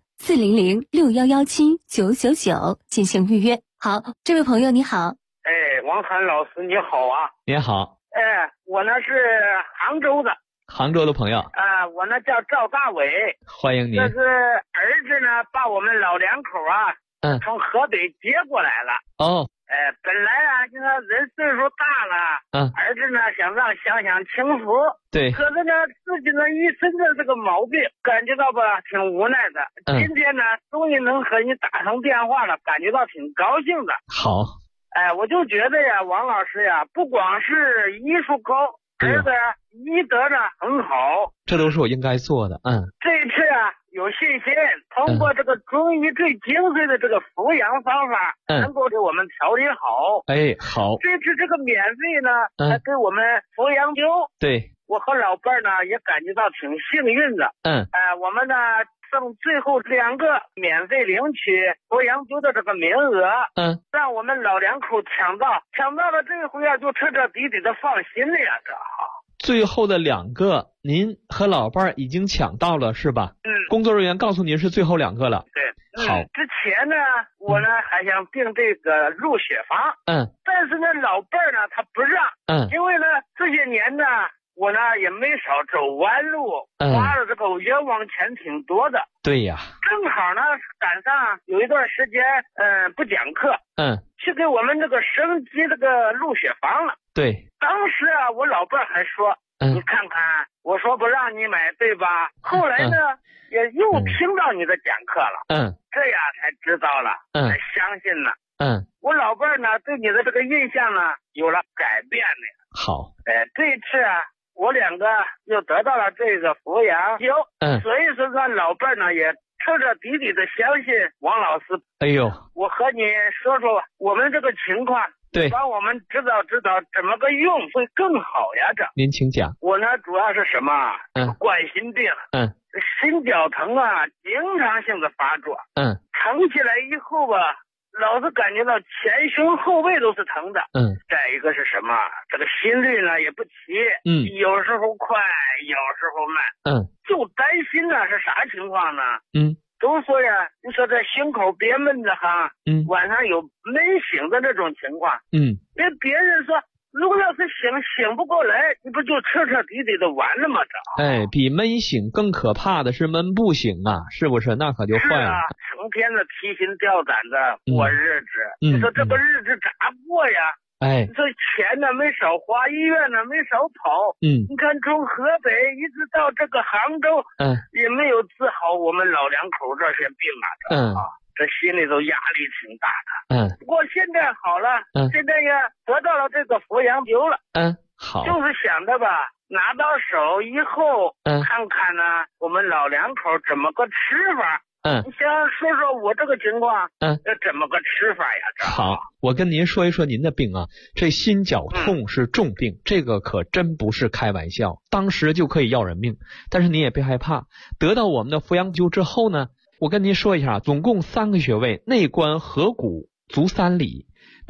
400-6117-999进行预约。好，这位朋友你好。 王涵老师你好啊。 您好。 我呢是杭州的。 杭州的朋友。 我呢叫赵大伟。 欢迎您。 这是儿子呢把我们老两口从河北接过来了。本来就说人岁数大了，儿子呢想享清福， 对， 可是呢自己呢一身的这个毛病，感觉到吧挺无奈的。今天呢终于能和你打上电话了，感觉到挺高兴的。 好， 我就觉得呀，王老师呀，不光是医术高，儿子医德呢很好， 这都是我应该做的。 这一次有信心通过这个中医最精髓的这个扶阳方法，能够给我们调理好。 好。 这次这个免费呢，还给我们扶阳灸。 对， 我和老伴儿呢也感觉到挺幸运的。我们呢剩最后2个免费领取扶阳灸的这个名额。让我们老两口抢到了，这回就彻彻底底的放心了呀，这最后的2个，您和老伴儿已经抢到了是吧？工作人员告诉您是最后2个了。 对， 好。 之前呢，我呢还想订这个入血方，但是呢，老伴儿呢他不让，因为呢这些年呢，我呢也没少走弯路，花了这个冤枉钱挺多的。 对呀。 正好呢赶上有一段时间，不讲课，去给我们这个升级这个入血方了。 对。 当时我老伴儿还说，你看看，我说不让你买，对吧？后来呢，也又听到你的讲课了，这样才知道了，才相信了，我老伴儿呢对你的这个印象呢有了改变了。 好， 这一次我2个又得到了这个扶阳灸，所以说呢，老伴儿呢也彻彻底底的相信王老师。我和你说说我们这个情况。 对， 帮我们指导怎么个用会更好呀？这您请讲。 我呢主要是什么？冠心病，心绞疼经常性的发作，疼起来以后老是感觉到前胸后背都是疼的，再一个是什么？这个心率呢也不齐，有时候快，有时候慢，就担心是啥情况呢？都说呀，你说这胸口憋闷着晚上有闷醒的这种情况，因为别人说，如果要是醒不过来，你不就彻彻底底的完了吗？ 比闷醒更可怕的是闷不醒是不是？那可就坏了。 成天的提心吊胆的过日子，你说这个日子咋过呀？你说钱呢没少花，医院呢没少跑，你看从河北一直到这个杭州，也没有治好我们老两口这些病这心里头压力挺大的。不过现在好了，现在也得到了这个扶阳灸了， 好， 就是想着拿到手以后，看看呢我们老两口怎么个吃法。你先说说我这个情况，怎么个吃法呀？ 好，我跟您说一说您的病这心绞痛是重病，这个可真不是开玩笑，当时就可以要人命。但是您也别害怕，得到我们的扶阳灸之后呢，我跟您说一下，总共3个穴位，内关合谷足3里。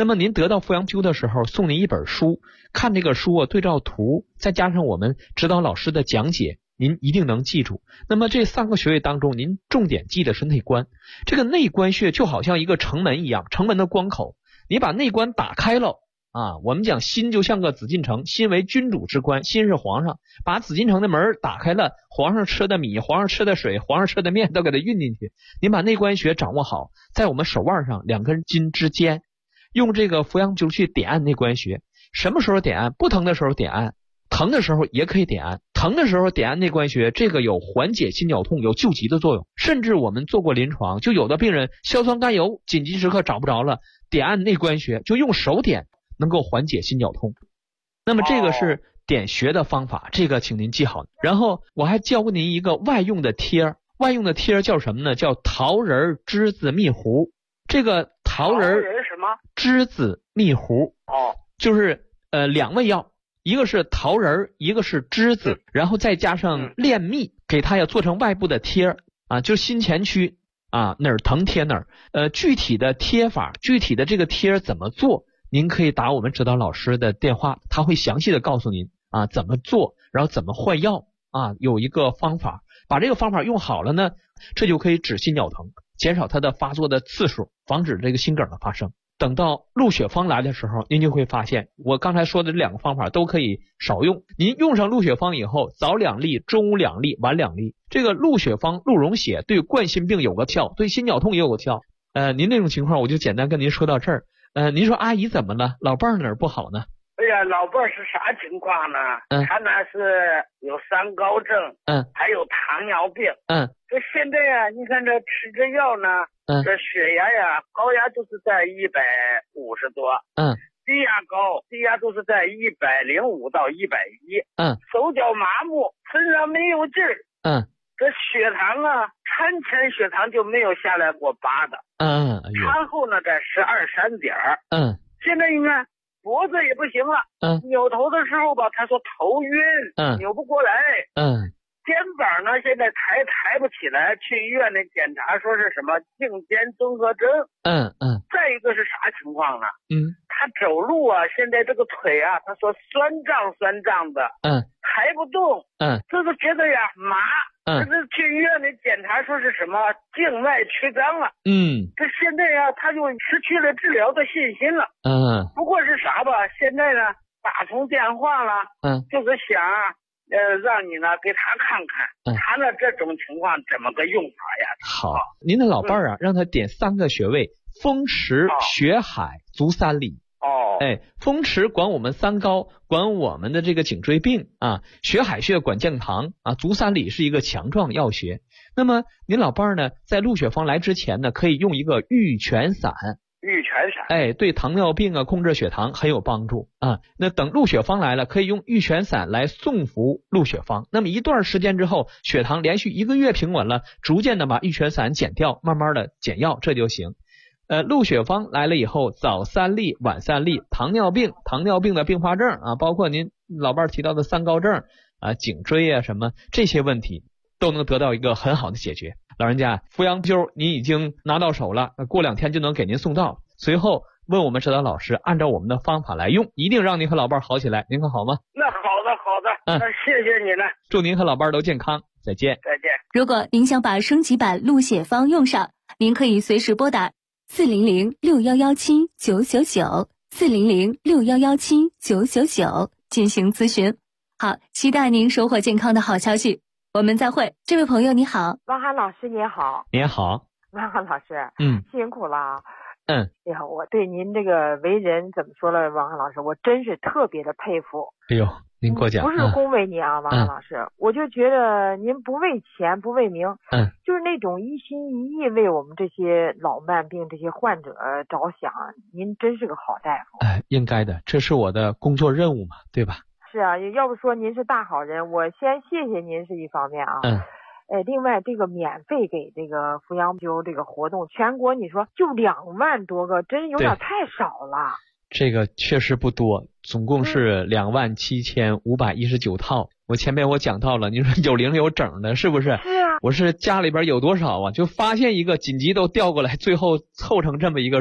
那么您得到扶阳灸的时候，送您一本书，看这个书啊，对照图，再加上我们指导老师的讲解，您一定能记住。那么这3个穴位当中，您重点记的是内关。这个内关穴就好像一个城门一样，城门的关口，你把内关打开了啊，我们讲心就像个紫禁城，心为君主之官，心是皇上，把紫禁城的门打开了，皇上吃的米，皇上吃的水，皇上吃的面都给它运进去。您把内关穴掌握好，在我们手腕上2根筋之间，用这个扶阳灸去点按内关穴。什么时候点按？不疼的时候点按，疼的时候也可以点按。疼的时候点按内关穴，这个有缓解心绞痛，有救急的作用。甚至我们做过临床，就有的病人硝酸甘油紧急时刻找不着了，点按内关穴，就用手点，能够缓解心绞痛。那么这个是点穴的方法，这个请您记好。然后我还教您一个外用的贴，外用的贴叫什么呢？叫桃仁栀子蜜糊。这个桃仁什么？ 栀子蜜糊。就是2味药，一个是桃仁，一个是栀子，然后再加上炼蜜，给它要做成外部的贴啊，就心前区啊，哪儿疼贴哪儿。具体的贴法，具体的这个贴怎么做，您可以打我们指导老师的电话，他会详细的告诉您啊怎么做，然后怎么换药啊，有一个方法。把这个方法用好了呢，这就可以止心绞疼，减少它的发作的次数，防止这个心梗的发生。等到鹿血方来的时候，您就会发现我刚才说的这2个方法都可以少用。您用上鹿血方以后，早2粒，中午2粒，晚2粒。这个鹿血方鹿茸血对冠心病有个效，对心绞痛也有个效。您那种情况我就简单跟您说到这儿。您说阿姨怎么了？老伴儿哪儿不好呢？ 哎呀，老伴儿是啥情况呢？他呢是有3高症，还有糖尿病，这现在啊，你看这吃着药呢，这血压呀，高压就是在150多，低压高，低压都是在105到110，手脚麻木，身上没有劲儿，这血糖啊，产前血糖就没有下来过8的，产后呢在12、3点，现在你看脖子也不行了，扭头的时候吧，他说头晕，扭不过来，肩膀呢现在抬不起来，去医院里检查说是什么颈肩综合症，再一个是啥情况呢？他走路啊，现在这个腿啊，他说酸胀的，抬不动，就是觉得呀麻。就是去医院里检查说是什么静脉曲张了，这现在呀他就失去了治疗的信心了，不过是啥吧，现在呢打通电话了，就是想让你呢给他看看，他呢这种情况怎么个用法呀？ 好，您的老伴儿啊，让他点3个穴位：风池、血海、足三里。风池管我们3高，管我们的这个颈椎病啊；血海穴管降糖啊；足三里是一个强壮药穴。那么您老伴儿呢，在鹿血方来之前呢，可以用一个玉泉散。 玉泉散， 对糖尿病啊，控制血糖很有帮助啊。那等鹿血方来了，可以用玉泉散来送服鹿血方。那么一段时间之后，血糖连续1个月平稳了，逐渐的把玉泉散减掉，慢慢的减药，这就行。鹿血方来了以后，早3粒，晚3粒。糖尿病的并发症啊，包括您老伴提到的3高症啊，颈椎啊什么这些问题，都能得到一个很好的解决。老人家，扶阳灸您已经拿到手了，过2天就能给您送到。随后问我们指导老师，按照我们的方法来用，一定让您和老伴好起来。您看好吗？ 那好的，那谢谢你了。 祝您和老伴都健康，再见。 如果您想把升级版鹿血方用上，您可以随时拨打400-6117-999 400-6117-999进行咨询。好，期待您收获健康的好消息。我们再会。这位朋友你好。 王涵老师你好。 你好。 王涵老师，辛苦了。哎呀，我对您这个为人怎么说了，王涵老师，我真是特别的佩服。 哎呦，您过奖。 不是恭维您啊，王涵老师，我就觉得您不为钱不为名，就是那种一心一意为我们这些老慢病这些患者着想，您真是个好大夫。 应该的，这是我的工作任务嘛，对吧？ 是啊，要不说您是大好人，我先谢谢您是一方面啊。另外这个免费给这个扶阳灸这个活动，全国你说就2万多个，真有点太少了。 这个确实不多，总共是27519套。我前面我讲到了，你说有零有整的，是不是？ 是啊。 我是家里边有多少啊？就发现一个紧急都调过来，最后凑成这么一个数。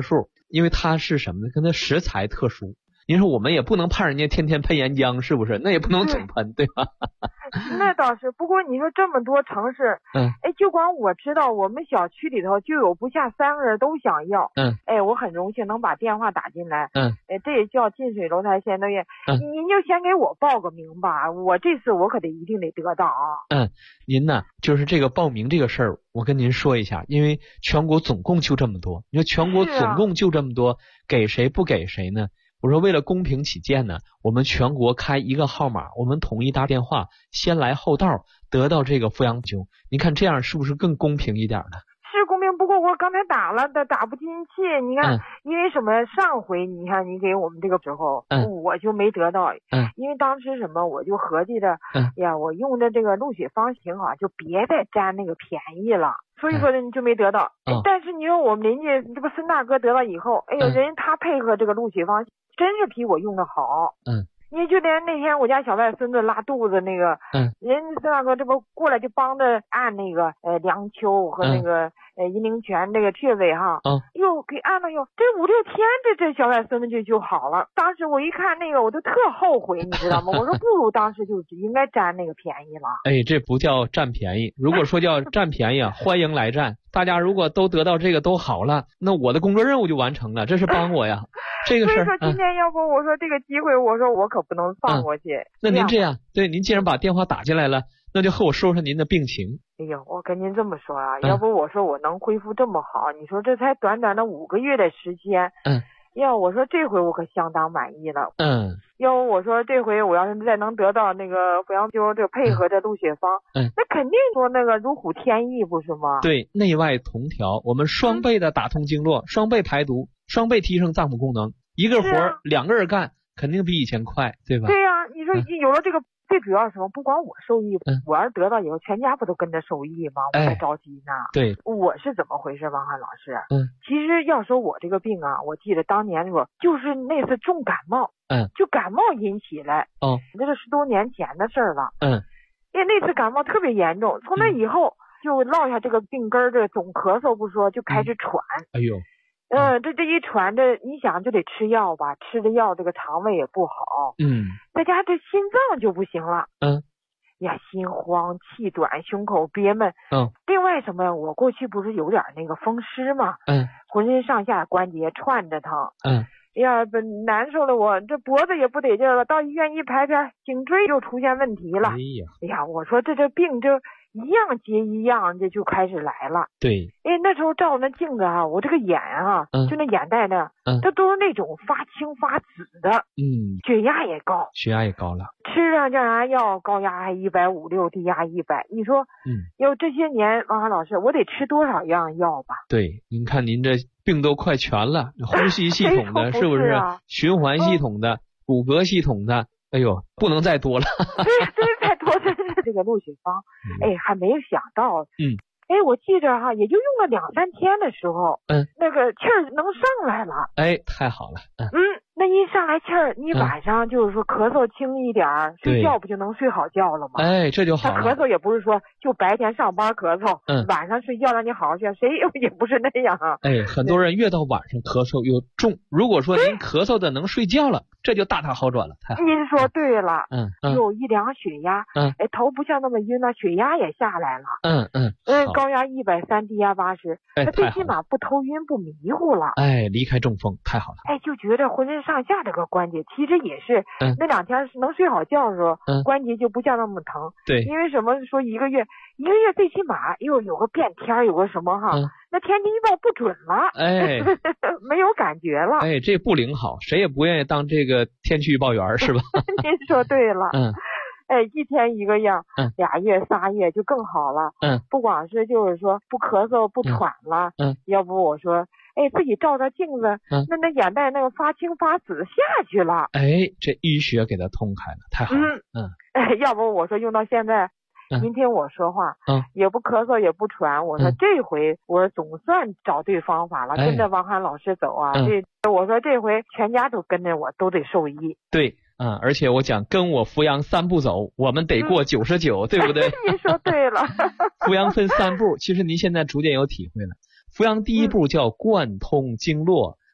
因为它是什么呢？跟它食材特殊。您说我们也不能盼人家天天喷岩浆，是不是？那也不能总喷，对吧？ 那倒是，不过你说这么多城市，就光我知道，我们小区里头就有不下3个人都想要，我很荣幸能把电话打进来，这也叫近水楼台先得月，您就先给我报个名吧，我这次我可一定得得到啊。 您呢，就是这个报名这个事儿，我跟您说一下，因为全国总共就这么多，你说全国总共就这么多，给谁不给谁呢？我说为了公平起见呢，我们全国开一个号码，我们统一打电话，先来后到，得到这个抚养金。您看这样是不是更公平一点呢？ 是公平，不过我刚才打了的打不进去，你看，因为什么？上回你看你给我们这个时候，我就没得到，因为当时什么，我就合计着，呀，我用的这个录血方挺好，就别再占那个便宜了。所以说呢，你就没得到。但是你说我们邻居这不孙大哥得到以后，哎呦，人他配合这个录血方真是比我用的好。你就连那天我家小外孙子拉肚子那个，人孙大哥这不过来就帮着按那个梁丘和那个阴陵泉这个穴位哈，又给按了哟，这5、6天这小外孙子就好了。当时我一看那个我都特后悔，你知道吗？我说不如当时就应该占那个便宜了。 这不叫占便宜，如果说叫占便宜啊，欢迎来占。大家如果都得到这个都好了，那我的工作任务就完成了，这是帮我呀。这个事儿， 所以说今天要不我说这个机会，我说我可不能放过去。 那您这样，对，您既然把电话打进来了，那就和我说说您的病情。 哎呦，我跟您这么说啊，要不我说我能恢复这么好，你说这才短短的5个月的时间，要我说这回我可相当满意了。要不我说这回我要是再能得到那个抚养灸这配合的录血方，那肯定说那个如虎添翼，不是吗？ 对，内外同调，我们双倍的打通经络，双倍排毒，双倍提升脏腑功能，一个活2个人干，肯定比以前快，对吧？ 对呀，你说有了这个，最主要是什么？不光我受益，我要是得到以后，全家不都跟着受益吗？我还着急呢。 对， 我是怎么回事，王翰老师？其实要说我这个病啊，我记得当年说就是那次重感冒，就感冒引起来，这是10多年前的事儿了。因为那次感冒特别严重，从那以后就落下这个病根儿，这总咳嗽不说，就开始喘。 哎呦。 这一传着，你想就得吃药吧，吃的药这个肠胃也不好，再加上这心脏就不行了，呀，心慌气短，胸口憋闷，另外什么，我过去不是有点那个风湿嘛，浑身上下关节串着疼，呀，难受了我这脖子也不得劲了，到医院一排排，颈椎又出现问题了，哎呀，我说这病这一样接一样，这就开始来了。 对， 那时候照那镜子啊，我这个眼啊，就那眼袋呢，它都是那种发青发紫的，血压也高， 了， 吃上降压药，高压还150，低压100，你说，要这些年，王翰老师，我得吃多少样药吧？ 对，您看您这病都快全了，呼吸系统的是不是？循环系统的，骨骼系统的。哎呦，不能再多了。 对，再多真是这个录血方，还没想到。我记着哈，也就用了2、3天的时候，那个气儿能上来了。 太好了。 那一上来气儿，你晚上就是说咳嗽轻一点，睡觉不就能睡好觉了吗？ 这就好了。 他咳嗽也不是说就白天上班咳嗽，晚上睡觉让你好好睡，谁也不是那样啊。 很多人越到晚上咳嗽又重，如果说您咳嗽的能睡觉了，这就大好转了。 您说对了，有一量血压，头不像那么晕了，血压也下来了，高压130，低压80，那最起码不头晕不迷糊了。 离开中风，太好了。 就觉得浑身上下这个关节，其实也是那2天能睡好觉的时候，关节就不像那么疼。 对， 因为什么说一个月最起码有个变天，有个什么哈，那天气预报不准了，没有感觉了。 这不灵好，谁也不愿意当这个天气预报员是吧？ 您说对了。一天一个样，2月3月就更好了。不光是就是说不咳嗽不喘了，要不我说自己照照镜子，那眼袋那个发青发紫下去了。 这淤血给它通开了，太好了。 要不我说用到现在，您听我说话，也不咳嗽也不喘，我说这回我总算找对方法了，跟着王翰老师走啊。我说这回全家都跟着我，都得受益。 对。而且我讲跟我扶阳3步走，我们得过99，对不对？ 您说对了。 扶阳分3步，其实您现在逐渐有体会了。扶阳第1步叫贯通经络，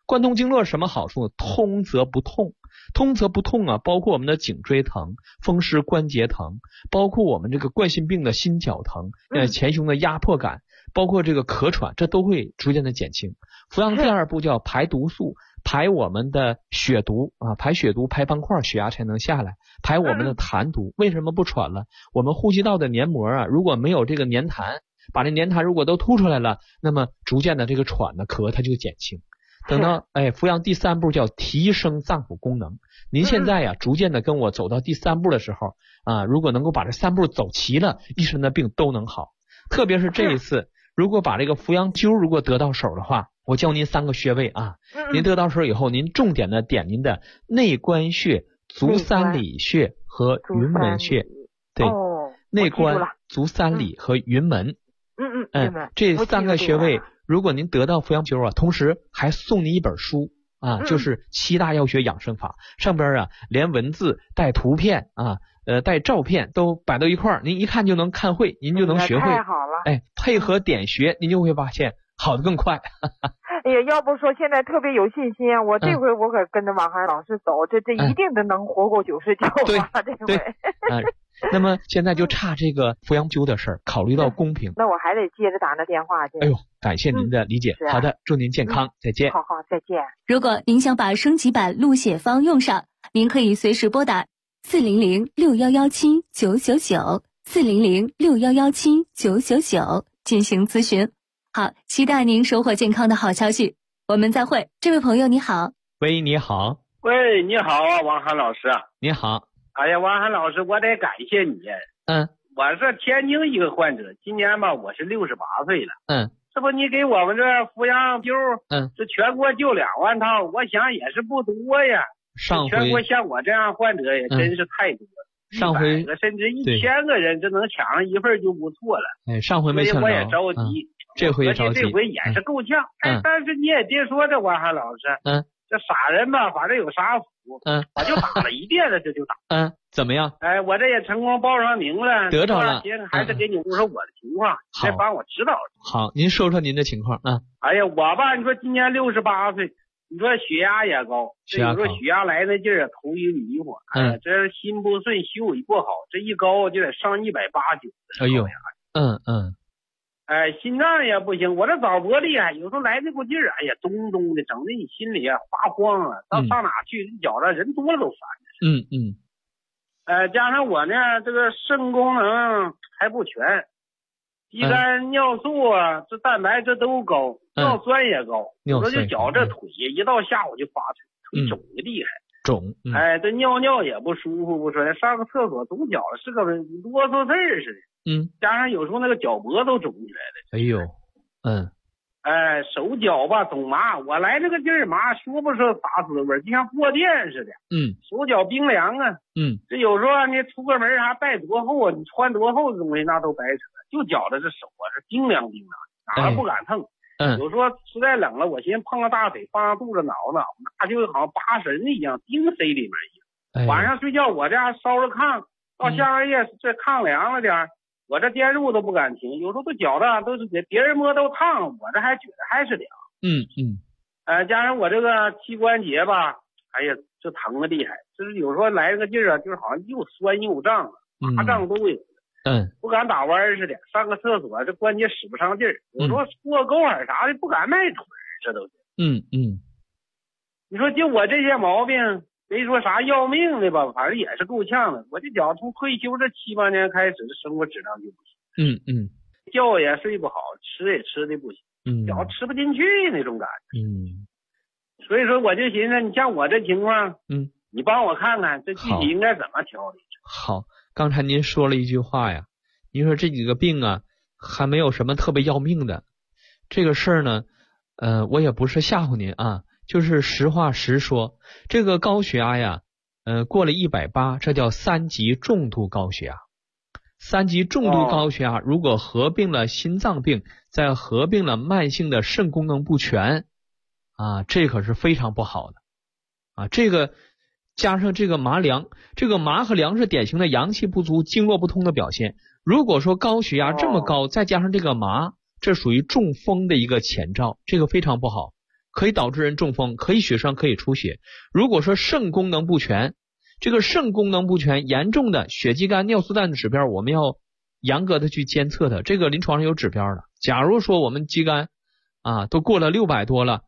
贯通经络什么好处呢？通则不痛，通则不痛啊，包括我们的颈椎疼、风湿关节疼，包括我们这个冠心病的心绞疼、前胸的压迫感，包括这个咳喘，这都会逐渐的减轻。服阳第二步叫排毒素，排我们的血毒啊，排血毒，排斑块，血压才能下来。排我们的痰毒，为什么不喘了？我们呼吸道的黏膜啊，如果没有这个黏痰，把这黏痰如果都吐出来了，那么逐渐的这个喘呢咳它就减轻。等到服阳第三步叫提升脏腑功能。您现在呀逐渐的跟我走到第三步的时候啊，如果能够把这三步走齐了，一身的病都能好。特别是这一次，如果把这个扶阳灸如果得到手的话，我教您3个穴位啊，您得到手以后，您重点的点您的内关穴、足三里穴和云门穴。对，内关、足三里和云门。这3个穴位，如果您得到扶阳灸啊，同时还送您一本书啊，就是7大药学养生法，上边啊连文字带图片啊，带照片都摆到一块儿，您一看就能看会，您就能学会。 太好了。 配合点穴，您就会发现好的更快。 哎呀，要不说现在特别有信心啊！我这回我可跟着王涵老师走，这一定的能活过99啊！这回。 那么现在就差这个扶阳灸的事儿，考虑到公平。 那我还得接着打那电话去。 哎呦，感谢您的理解。好的，祝您健康，再见。 好，再见。 如果您想把升级版录写方用上，您可以随时拨打400-6117-999，400-6117-999进行咨询。好，期待您收获健康的好消息。我们再会。这位朋友你好。 喂，你好。 喂，你好啊，王涵老师。 你好。 哎呀，王涵老师，我得感谢你。我是天津一个患者，今年吧我是68岁了。这不你给我们这扶阳灸，这全国就2万套，我想也是不多呀。全国像我这样患者也真是太多了。上回100个甚至1000个人，这能抢上一份就不错了。 上回没抢着， 所以我也着急。 这回也着急。 这回也是够呛。但是你也别说这王涵老师。这傻人吧，反正有啥福。我就打了一遍了，这就打。 怎么样？ 我这也成功报上名了， 得着了。 还是给你说说我的情况，再帮我指导。 好，您说说您的情况啊。 哎呀，我吧，你说今年68岁，你说血压也高，有时候血压来那劲儿头晕迷糊。这心不顺，休息不好，这一高就得上180。 哎呦， 心脏也不行，我这早搏厉害，有时候来那股劲儿，哎呀，咚咚的，整的你心里啊发慌啊，上哪去？觉着人多了都烦。加上我呢，这个肾功能还不全，肌酐、尿素啊，这蛋白这都高，尿酸也高，有时候就觉着腿一到下午就发腿肿的厉害。这尿也不舒服，不说上个厕所总觉着是个啰嗦事儿似的。加上有时候那个脚脖都肿起来了。 哎呦， 手脚吧总麻，我来这个劲儿麻，说不出啥滋味，就像过电似的。手脚冰凉啊。这有时候你出个门还带多厚啊，你穿多厚的东西那都白扯，就觉着这手啊是冰凉，哪不敢碰。有时候实在冷了，我寻思碰个大腿放上肚子挠挠，那就好像拔神一样，钉塞里面一样。晚上睡觉我这样烧着炕，到下半夜这炕凉了点，我这电褥都不敢停，有时候都觉得都是给别人摸都烫，我这还觉得还是凉。加上我这个膝关节吧，哎呀，这疼的厉害，就是有时候来这个劲儿啊，就是好像又酸又胀，麻胀都有。不敢打弯似的，上个厕所这关节使不上劲儿，有时候过沟眼啥的不敢迈腿，这都是。你说就我这些毛病，没说啥要命的吧，反正也是够呛的。我这觉从退休这7、8年开始，这生活质量就不行。觉也睡不好，吃也吃的不行，觉吃不进去那种感觉。所以说我就寻思，你像我这情况，你帮我看看这具体应该怎么调理。 好，刚才您说了一句话呀，您说这几个病啊还没有什么特别要命的。这个事儿呢我也不是吓唬您啊，就是实话实说。这个高血压呀过了180，这叫3级重度高血压。3级重度高血压如果合并了心脏病，再合并了慢性的肾功能不全啊，这可是非常不好的啊。这个加上这个麻凉，这个麻和凉是典型的阳气不足、经络不通的表现。如果说高血压这么高，再加上这个麻，这属于中风的一个前兆，这个非常不好， 可以导致人中风，可以血栓，可以出血。如果说肾功能不全，这个肾功能不全严重的血肌酐、尿素氮的指标，我们要严格的去监测的，这个临床上有指标的。假如说我们肌酐都过了600多了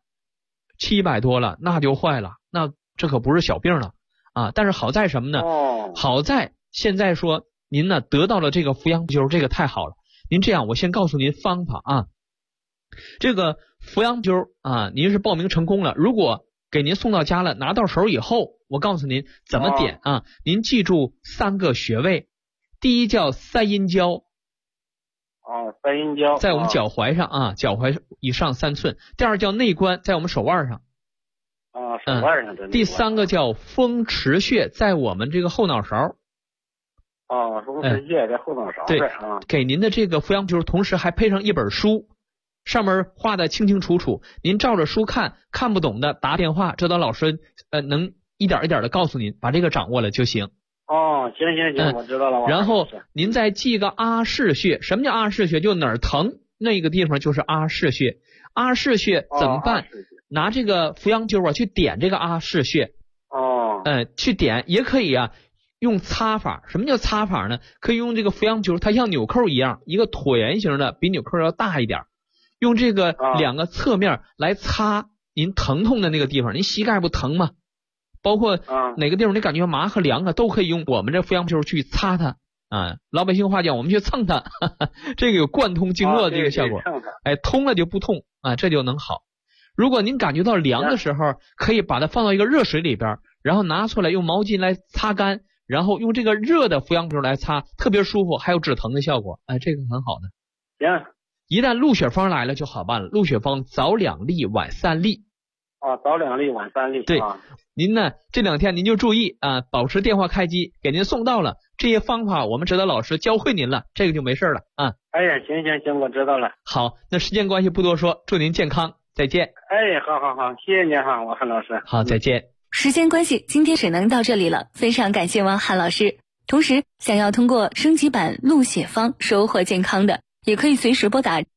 ，700多了，那就坏了，那这可不是小病了但是好在什么呢？好在现在说您呢得到了这个扶阳灸，这个太好了。您这样，我先告诉您方法这个扶阳灸您是报名成功了，如果给您送到家了，拿到手以后，我告诉您怎么点您记住3个穴位。第一叫三阴交， 三阴交在我们脚踝上脚踝以上3寸。第二叫内关，在我们手腕上手腕上。 第3个叫风池穴，在我们这个后脑勺。 风池穴在后脑勺。 对给您的这个扶阳灸同时还配上一本书，上面画的清清楚楚，您照着书看，看不懂的打电话，指导老师能一点一点的告诉您，把这个掌握了就行。 行，我知道了。 然后您再记个阿是穴。什么叫阿是穴？就哪儿疼那个地方就是阿是穴。阿是穴怎么办？拿这个扶阳灸去点这个阿是穴。去点也可以用擦法。什么叫擦法呢？可以用这个扶阳灸，它像纽扣一样，一个椭圆形的，比纽扣要大一点，用这个2个侧面来擦您疼痛的那个地方。您膝盖不疼吗？包括哪个地方你感觉麻和凉都可以用我们这扶阳灸去擦它老百姓话讲，我们去蹭它这个有贯通经络的这个效果。通了就不痛这就能好。如果您感觉到凉的时候，可以把它放到一个热水里边，然后拿出来用毛巾来擦干，然后用这个热的扶阳灸来擦，特别舒服，还有止疼的效果。这个很好的。 行， 一旦鹿血方来了就好办了。鹿血方早2粒晚3粒。 早2粒晚3粒。 对。您呢这2天您就注意保持电话开机，给您送到了。这些方法我们指导老师教会您了，这个就没事了行，我知道了。 好，那时间关系不多说，祝您健康，再见。 好，谢谢您王涵老师。 好，再见。 时间关系，今天只能到这里了，非常感谢王涵老师。同时想要通过升级版鹿血方收获健康的，也可以随时拨打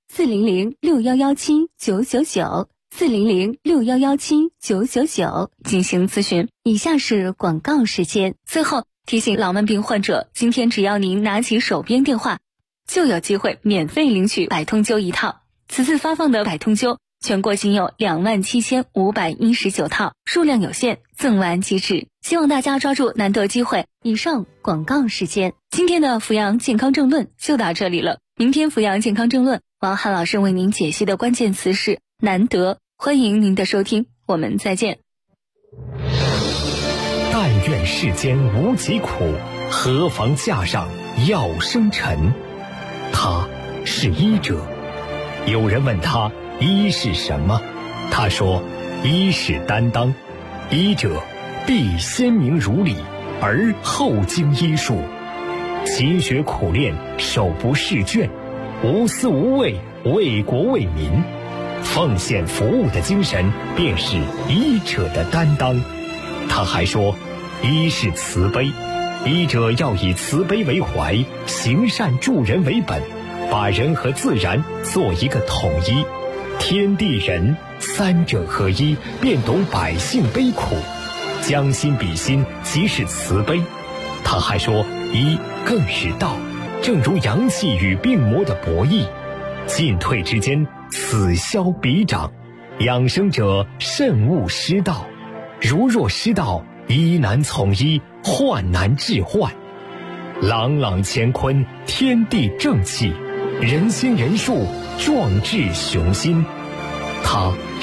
400-6117-999 400-6117-999进行咨询。以下是广告时间。最后提醒老慢病患者，今天只要您拿起手边电话，就有机会免费领取百通灸1套。此次发放的百通灸全国仅有27519套，数量有限，赠完即止，希望大家抓住难得机会。以上广告时间，今天的扶阳健康政论就到这里了。明天扶阳健康政论，王涵老师为您解析的关键词是难得，欢迎您的收听，我们再见。 但愿世间无疾苦，何妨架上药生尘。他是医者。有人问他医是什么，他说医是担当，医者必先明如理，而后经医术，勤学苦练，手不释卷，无私无畏，为国为民，奉献服务的精神便是医者的担当。他还说医是慈悲，医者要以慈悲为怀，行善助人为本，把人和自然做一个统一，天地人3者合一，便懂百姓悲苦，将心比心，即是慈悲。他还说医更是道，正如阳气与病魔的博弈，进退之间，此消彼长，养生者慎勿失道，如若失道，医难从医，患难治患。朗朗乾坤，天地正气，人心人术，壮志雄心。他